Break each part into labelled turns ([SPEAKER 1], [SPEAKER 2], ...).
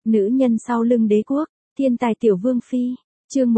[SPEAKER 1] Nữ nhân sau lưng đế quốc, thiên tài tiểu vương phi, chương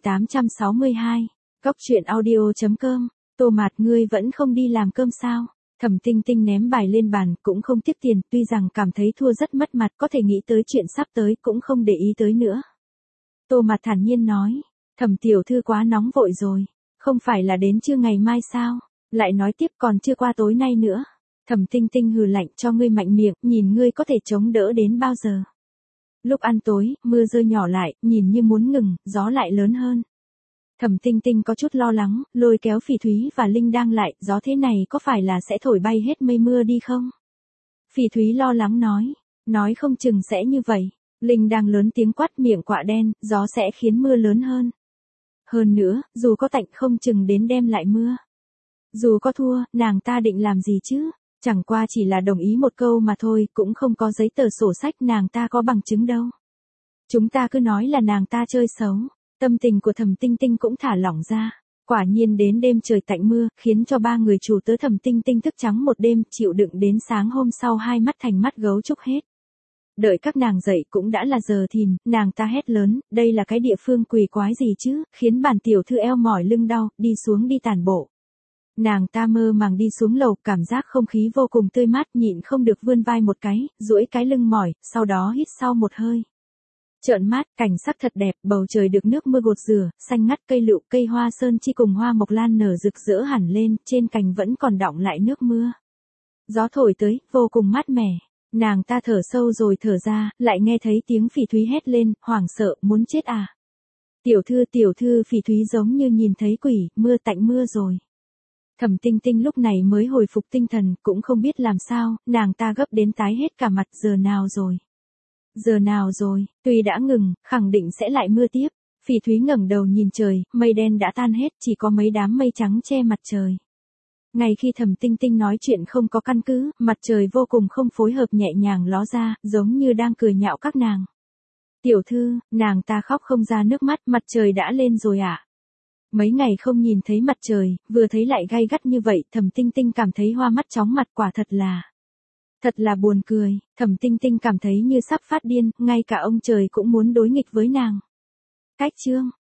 [SPEAKER 1] 1862, Cóc truyện audio.com, Tô Mạt ngươi vẫn không đi làm cơm sao? Thẩm Tinh Tinh ném bài lên bàn cũng không tiếp tiền, tuy rằng cảm thấy thua rất mất mặt có thể nghĩ tới chuyện sắp tới cũng không để ý tới nữa. Tô Mạt thản nhiên nói, Thẩm tiểu thư quá nóng vội rồi, không phải là đến trưa ngày mai sao? Lại nói tiếp còn chưa qua tối nay nữa. Thẩm Tinh Tinh hừ lạnh cho ngươi mạnh miệng, nhìn ngươi có thể chống đỡ đến bao giờ. Lúc ăn tối, mưa rơi nhỏ lại, nhìn như muốn ngừng, gió lại lớn hơn. Thẩm Tinh Tinh có chút lo lắng, lôi kéo Phỉ Thúy và Linh Đang lại, gió thế này có phải là sẽ thổi bay hết mây mưa đi không? Phỉ Thúy lo lắng nói không chừng sẽ như vậy. Linh Đang lớn tiếng quát miệng quạ đen, gió sẽ khiến mưa lớn hơn. Hơn nữa, dù có tạnh không chừng đến đem lại mưa. Dù có thua, nàng ta định làm gì chứ? Chẳng qua chỉ là đồng ý một câu mà thôi, cũng không có giấy tờ sổ sách nàng ta có bằng chứng đâu. Chúng ta cứ nói là nàng ta chơi xấu. Tâm tình của Thẩm Tinh Tinh cũng thả lỏng ra. Quả nhiên đến đêm trời tạnh mưa, khiến cho ba người chủ tớ Thẩm Tinh Tinh thức trắng một đêm, chịu đựng đến sáng hôm sau hai mắt thành mắt gấu trúc hết. Đợi các nàng dậy cũng đã là giờ thìn, nàng ta hét lớn, đây là cái địa phương quỷ quái gì chứ, khiến bản tiểu thư eo mỏi lưng đau, đi xuống đi tản bộ. Nàng ta mơ màng đi xuống lầu, cảm giác không khí vô cùng tươi mát, nhịn không được vươn vai một cái, duỗi cái lưng mỏi, sau đó hít sau một hơi. Trợn mát, cảnh sắc thật đẹp, bầu trời được nước mưa gột rửa, xanh ngắt cây lựu, cây hoa sơn chi cùng hoa mộc lan nở rực rỡ hẳn lên, trên cành vẫn còn đọng lại nước mưa. Gió thổi tới, vô cùng mát mẻ. Nàng ta thở sâu rồi thở ra, lại nghe thấy tiếng Phỉ Thúy hét lên, hoảng sợ, muốn chết à. Tiểu thư, Phỉ Thúy giống như nhìn thấy quỷ, mưa tạnh mưa rồi. Thẩm Tinh Tinh lúc này mới hồi phục tinh thần, cũng không biết làm sao, nàng ta gấp đến tái hết cả mặt, giờ nào rồi, tuy đã ngừng, khẳng định sẽ lại mưa tiếp. Phỉ Thúy ngẩng đầu nhìn trời, mây đen đã tan hết, chỉ có mấy đám mây trắng che mặt trời. Ngay khi Thẩm Tinh Tinh nói chuyện không có căn cứ, mặt trời vô cùng không phối hợp nhẹ nhàng ló ra, giống như đang cười nhạo các nàng. Tiểu thư, nàng ta khóc không ra nước mắt, mặt trời đã lên rồi ạ. Mấy ngày không nhìn thấy mặt trời, vừa thấy lại gay gắt như vậy, Thẩm Tinh Tinh cảm thấy hoa mắt chóng mặt, quả thật là buồn cười. Thẩm Tinh Tinh cảm thấy như sắp phát điên, ngay cả ông trời cũng muốn đối nghịch với nàng. Cách chương